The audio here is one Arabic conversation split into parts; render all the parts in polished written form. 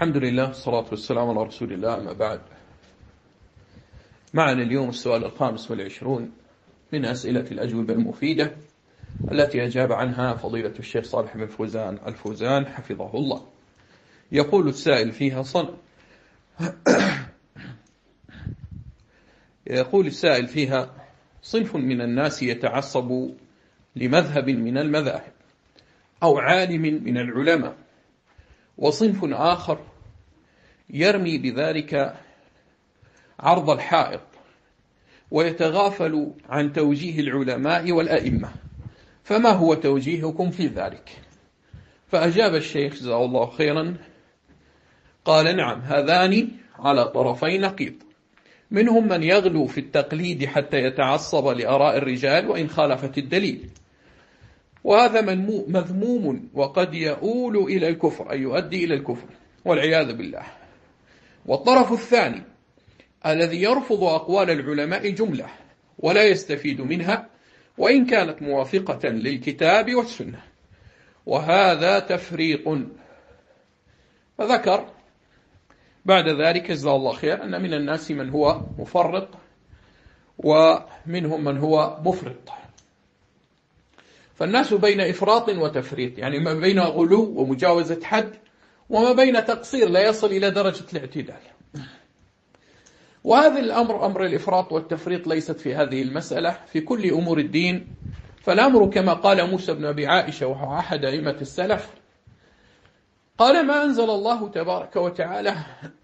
الحمد لله والصلاة والسلام على رسول الله، أما بعد. معنا اليوم السؤال 25 من أسئلة الأجوبة المفيدة التي أجاب عنها فضيلة الشيخ صالح بن فوزان الفوزان حفظه الله. يقول السائل فيها صنف من الناس يتعصب لمذهب من المذاهب أو عالم من العلماء، وصنف آخر يرمي بذلك عرض الحائط ويتغافل عن توجيه العلماء والأئمة، فما هو توجيهكم في ذلك؟ فأجاب الشيخ جزاه الله خيرا قال: نعم، هذان على طرفي نقيض. منهم من يغلو في التقليد حتى يتعصب لآراء الرجال وإن خالفت الدليل، وهذا مذموم وقد يؤول إلى الكفر، أي يؤدي إلى الكفر والعياذ بالله. والطرف الثاني الذي يرفض أقوال العلماء جملة ولا يستفيد منها وإن كانت موافقة للكتاب والسنة، وهذا تفريق. فذكر بعد ذلك جزاه الله خير أن من الناس من هو مفرط ومنهم من هو مفرط، فالناس بين إفراط وتفريط، يعني ما بين غلو ومجاوزة حد وما بين تقصير لا يصل إلى درجة الاعتدال. وهذا الأمر، أمر الإفراط والتفريط، ليست في هذه المسألة، في كل أمور الدين. فالأمر كما قال موسى بن أبي عائشة وهو أحد أئمة السلف، قال: ما أنزل الله تبارك وتعالى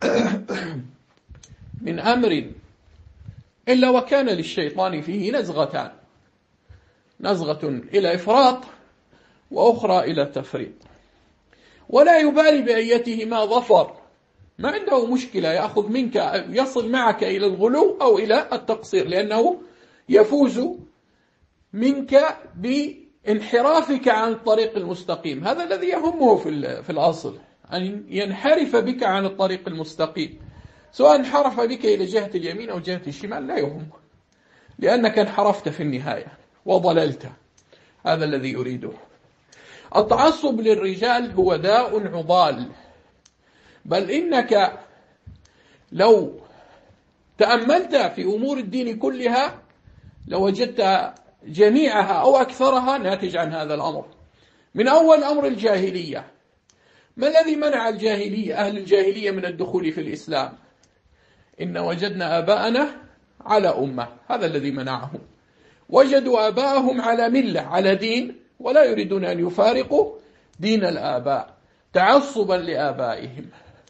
من أمر إلا وكان للشيطان فيه نزغتان، نزغة إلى إفراط وأخرى إلى تفريط، ولا يبالي بأيتهما ظفر، ما عنده مشكلة يأخذ منك، يصل معك إلى الغلو أو إلى التقصير، لأنه يفوز منك بانحرافك عن الطريق المستقيم. هذا الذي يهمه في الأصل، أن ينحرف بك عن الطريق المستقيم، سواء انحرف بك إلى جهة اليمين أو جهة الشمال لا يهمه، لأنك انحرفت في النهاية وضللت. هذا الذي يريده. التعصب للرجال هو داء عضال، بل إنك لو تأملت في أمور الدين كلها لوجدت جميعها أو أكثرها ناتج عن هذا الأمر. من أول أمر الجاهلية، ما الذي منع أهل الجاهلية من الدخول في الإسلام؟ إن وجدنا آباءنا على أمة، هذا الذي منعهم. وجدوا آباءهم على ملة، على دين، ولا يريدون أن يفارقوا دين الآباء تعصبا لآبائهم.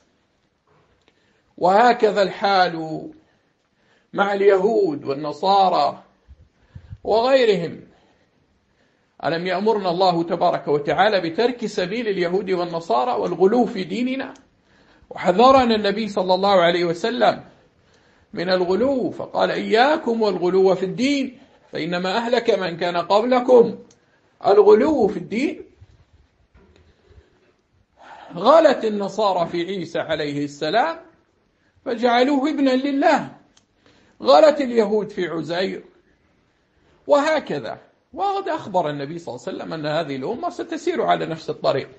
وهكذا الحال مع اليهود والنصارى وغيرهم. ألم يأمرنا الله تبارك وتعالى بترك سبيل اليهود والنصارى والغلو في ديننا؟ وحذرنا النبي صلى الله عليه وسلم من الغلو، فقال: إياكم والغلو في الدين، فإنما أهلك من كان قبلكم الغلو في الدين. غلت النصارى في عيسى عليه السلام فجعلوه ابنا لله، غلت اليهود في عزير، وهكذا. وقد أخبر النبي صلى الله عليه وسلم أن هذه الأمة ستسير على نفس الطريق،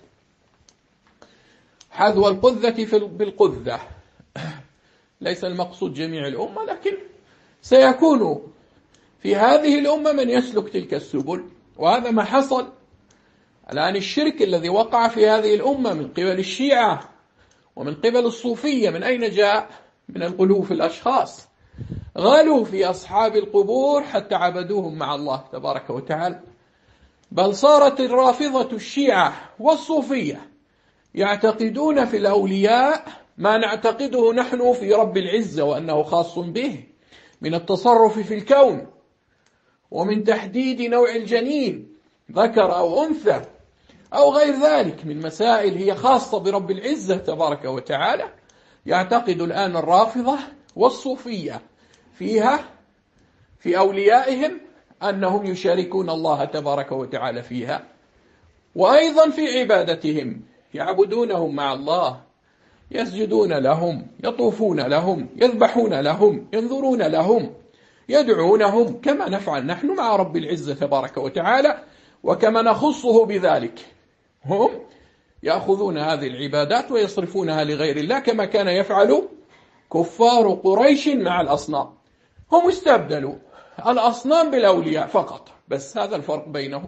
حذو القذة بالقذة. ليس المقصود جميع الأمة، لكن سيكون في هذه الأمة من يسلك تلك السبل، وهذا ما حصل الآن. الشرك الذي وقع في هذه الأمة من قبل الشيعة ومن قبل الصوفية، من أين جاء؟ من الغلو في الأشخاص. غلوا في أصحاب القبور حتى عبدوهم مع الله تبارك وتعالى. بل صارت الرافضة الشيعة والصوفية يعتقدون في الأولياء ما نعتقده نحن في رب العزة، وأنه خاص به من التصرف في الكون، ومن تحديد نوع الجنين ذكر أو أنثى أو غير ذلك من مسائل هي خاصة برب العزة تبارك وتعالى. يعتقد الآن الرافضة والصوفية فيها، في أوليائهم، أنهم يشاركون الله تبارك وتعالى فيها، وأيضا في عبادتهم يعبدونهم مع الله، يسجدون لهم، يطوفون لهم، يذبحون لهم، ينذرون لهم، يدعونهم، كما نفعل نحن مع رب العزة تبارك وتعالى، وكما نخصه بذلك. هم يأخذون هذه العبادات ويصرفونها لغير الله كما كان يفعل كفار قريش مع الأصنام. هم استبدلوا الأصنام بالأولياء فقط، بس هذا الفرق بينهم.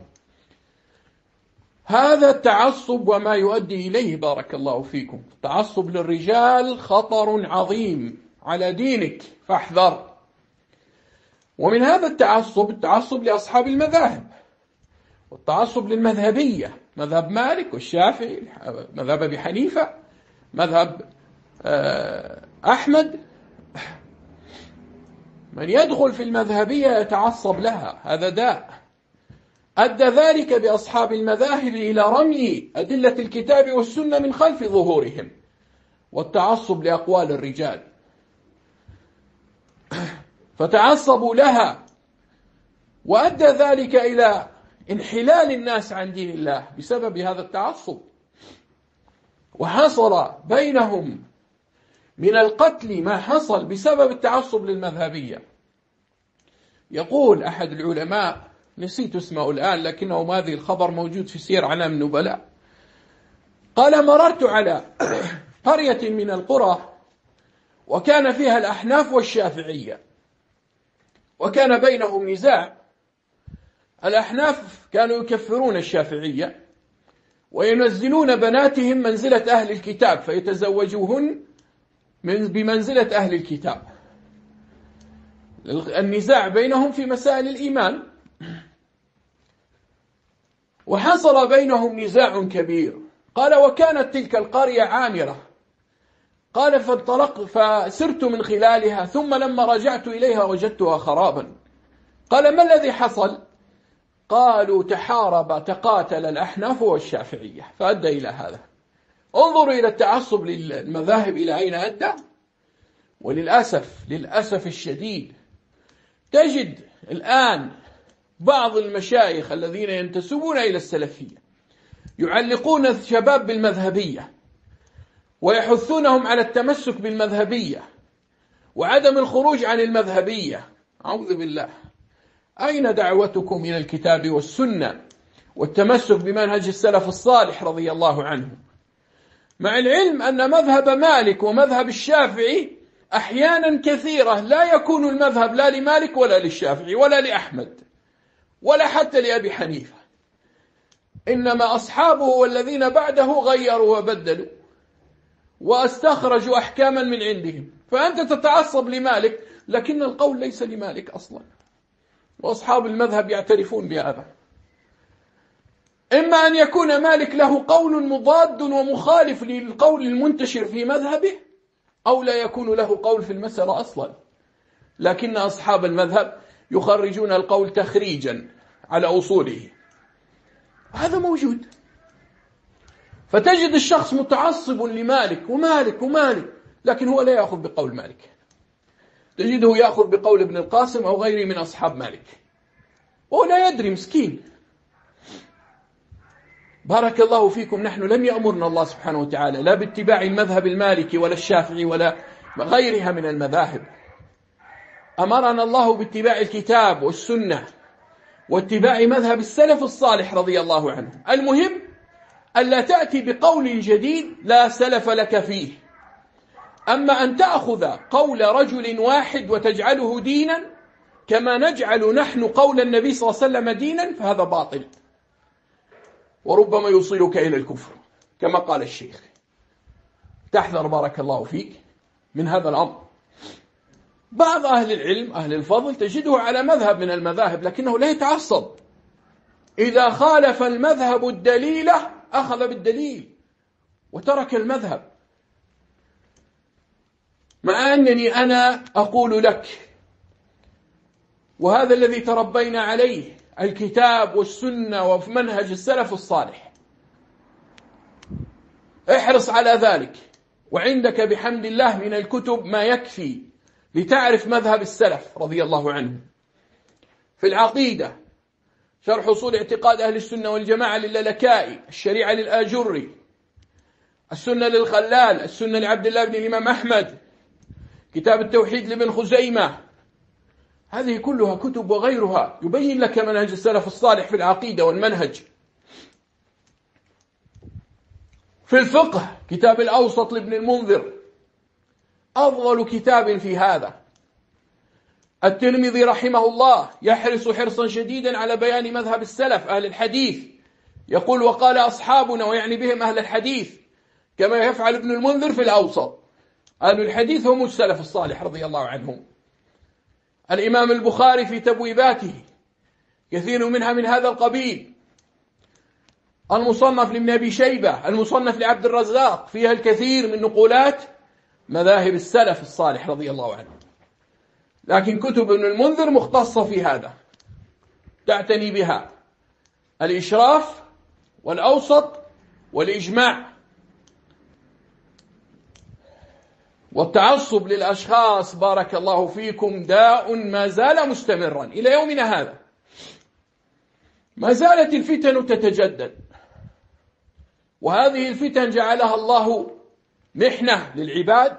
هذا التعصب وما يؤدي إليه بارك الله فيكم. التعصب للرجال خطر عظيم على دينك فاحذر. ومن هذا التعصب لأصحاب المذاهب، والتعصب للمذهبية، مذهب مالك والشافعي، مذهب أبي حنيفة، مذهب أحمد. من يدخل في المذهبية يتعصب لها، هذا داء. أدى ذلك بأصحاب المذاهب إلى رمي أدلة الكتاب والسنة من خلف ظهورهم، والتعصب لأقوال الرجال، فتعصبوا لها، وأدى ذلك إلى انحلال الناس عن دين الله بسبب هذا التعصب. وحصل بينهم من القتل ما حصل بسبب التعصب للمذهبية. يقول أحد العلماء، نسيت اسمه الآن لكنه هذه الخبر موجود في سير أعلام النبلاء، قال: مررت على قرية من القرى وكان فيها الأحناف والشافعية، وكان بينهم نزاع. الأحناف كانوا يكفرون الشافعية وينزلون بناتهم منزلة أهل الكتاب فيتزوجوهن بمنزلة أهل الكتاب. النزاع بينهم في مسائل الإيمان، وحصل بينهم نزاع كبير. قال: وكانت تلك القرية عامرة. قال: فسرت من خلالها، ثم لما رجعت إليها وجدتها خرابا. قال: ما الذي حصل؟ قالوا: تقاتل الأحناف والشافعية، فأدى إلى هذا. انظروا إلى التعصب للمذاهب إلى أين أدى. للأسف الشديد تجد الآن بعض المشايخ الذين ينتسبون إلى السلفية يعلقون الشباب بالمذهبية ويحثونهم على التمسك بالمذهبية وعدم الخروج عن المذهبية. أعوذ بالله. أين دعوتكم إلى الكتاب والسنة والتمسك بمنهج السلف الصالح رضي الله عنهم؟ مع العلم أن مذهب مالك ومذهب الشافعي أحيانا كثيرة لا يكون المذهب لا لمالك ولا للشافعي ولا لأحمد ولا حتى لأبي حنيفة، إنما أصحابه والذين بعده غيروا وبدلوا واستخرجوا أحكاما من عندهم. فأنت تتعصب لمالك لكن القول ليس لمالك أصلا، وأصحاب المذهب يعترفون بهذا. إما أن يكون مالك له قول مضاد ومخالف للقول المنتشر في مذهبه، أو لا يكون له قول في المسألة أصلا، لكن أصحاب المذهب يخرجون القول تخريجا على أصوله. هذا موجود. فتجد الشخص متعصب لمالك ومالك، لكن هو لا يأخذ بقول مالك، تجده يأخذ بقول ابن القاسم أو غيره من أصحاب مالك، وهو لا يدري مسكين. بارك الله فيكم. نحن لم يأمرنا الله سبحانه وتعالى لا باتباع المذهب المالكي ولا الشافعي ولا غيرها من المذاهب. أمرنا الله باتباع الكتاب والسنة واتباع مذهب السلف الصالح رضي الله عنه. المهم ألا تأتي بقول جديد لا سلف لك فيه. أما أن تأخذ قول رجل واحد وتجعله دينا كما نجعل نحن قول النبي صلى الله عليه وسلم دينا، فهذا باطل وربما يوصلك إلى الكفر كما قال الشيخ. تحذر بارك الله فيك من هذا الأمر. بعض أهل العلم أهل الفضل تجده على مذهب من المذاهب لكنه لا يتعصب. إذا خالف المذهب الدليل أخذ بالدليل وترك المذهب، مع أنني أنا أقول لك، وهذا الذي تربينا عليه الكتاب والسنة وفي منهج السلف الصالح، احرص على ذلك. وعندك بحمد الله من الكتب ما يكفي لتعرف مذهب السلف رضي الله عنه. في العقيدة شرح أصول اعتقاد أهل السنة والجماعة للالكائي، الشريعة للآجري، السنة للخلال، السنة لعبد الله بن الإمام أحمد، كتاب التوحيد لابن خزيمة. هذه كلها كتب وغيرها يبين لك منهج السلف الصالح في العقيدة والمنهج. في الفقه كتاب الأوسط لابن المنذر أفضل كتاب في هذا. الترمذي رحمه الله يحرص حرصا شديدا على بيان مذهب السلف أهل الحديث، يقول وقال أصحابنا، ويعني بهم أهل الحديث، كما يفعل ابن المنذر في الأوسط. أهل الحديث هم السلف الصالح رضي الله عنهم. الإمام البخاري في تبويباته كثير منها من هذا القبيل. المصنف لابن أبي شيبة، المصنف لعبد الرزاق، فيها الكثير من نقولات مذاهب السلف الصالح رضي الله عنهم. لكن كتب ابن المنذر مختصة في هذا، تعتني بها الإشراف والأوسط والإجماع. والتعصب للأشخاص بارك الله فيكم داء ما زال مستمرا إلى يومنا هذا. ما زالت الفتن تتجدد، وهذه الفتن جعلها الله محنة للعباد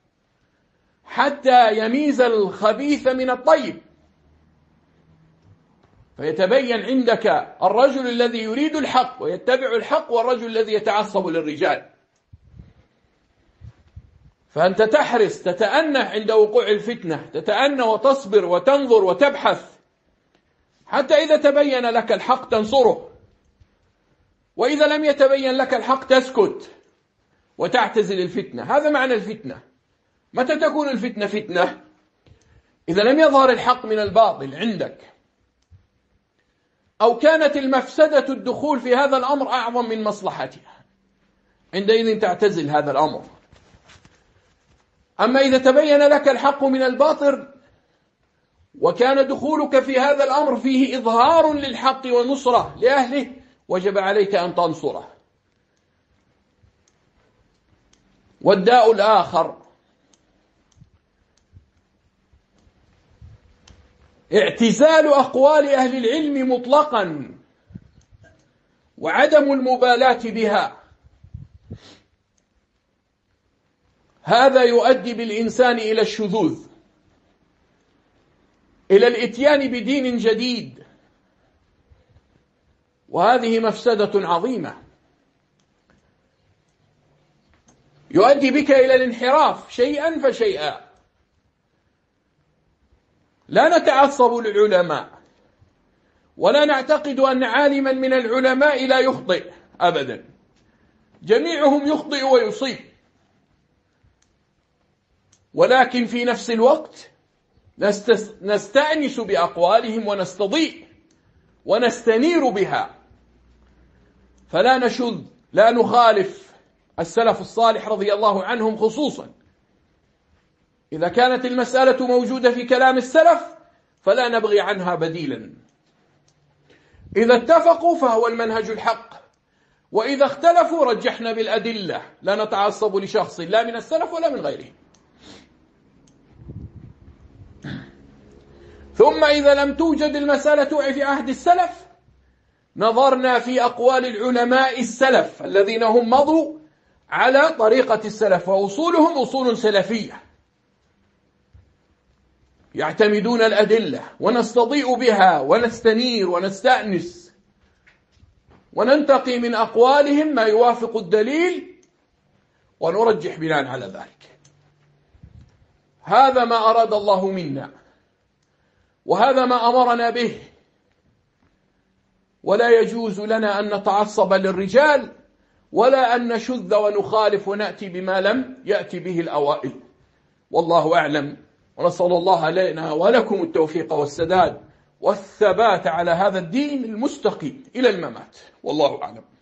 حتى يميز الخبيث من الطيب، فيتبين عندك الرجل الذي يريد الحق ويتبع الحق والرجل الذي يتعصب للرجال. فأنت تحرص تتأنى عند وقوع الفتنة، تتأنى وتصبر وتنظر وتبحث حتى إذا تبين لك الحق تنصره، وإذا لم يتبين لك الحق تسكت وتعتزل الفتنة. هذا معنى الفتنة. متى تكون الفتنة فتنة؟ إذا لم يظهر الحق من الباطل عندك، أو كانت المفسدة الدخول في هذا الأمر أعظم من مصلحتها، عندئذ تعتزل هذا الأمر. أما إذا تبين لك الحق من الباطل وكان دخولك في هذا الأمر فيه إظهار للحق ونصرة لأهله، وجب عليك أن تنصره. والداء الآخر اعتزال أقوال أهل العلم مطلقا وعدم المبالاة بها. هذا يؤدي بالإنسان إلى الشذوذ، إلى الإتيان بدين جديد، وهذه مفسدة عظيمة يؤدي بك إلى الانحراف شيئا فشيئا. لا نتعصب للعلماء ولا نعتقد أن عالما من العلماء لا يخطئ أبدا، جميعهم يخطئ ويصيب، ولكن في نفس الوقت نستأنس بأقوالهم ونستضيء ونستنير بها، فلا نشذ، لا نخالف السلف الصالح رضي الله عنهم خصوصا. إذا كانت المسألة موجودة في كلام السلف فلا نبغي عنها بديلا. إذا اتفقوا فهو المنهج الحق، وإذا اختلفوا رجحنا بالأدلة، لا نتعصب لشخص لا من السلف ولا من غيره. ثم إذا لم توجد المسألة في عهد السلف نظرنا في أقوال العلماء السلف الذين هم مضوا على طريقة السلف، وأصولهم أصول سلفية يعتمدون الأدلة، ونستضيء بها ونستنير ونستأنس وننتقي من أقوالهم ما يوافق الدليل ونرجح بناء على ذلك. هذا ما أراد الله منا، وهذا ما أمرنا به، ولا يجوز لنا أن نتعصب للرجال ولا أن نشذ ونخالف ونأتي بما لم يأتي به الأوائل. والله أعلم، ونسأل الله لنا ولكم التوفيق والسداد والثبات على هذا الدين المستقيم إلى الممات، والله أعلم.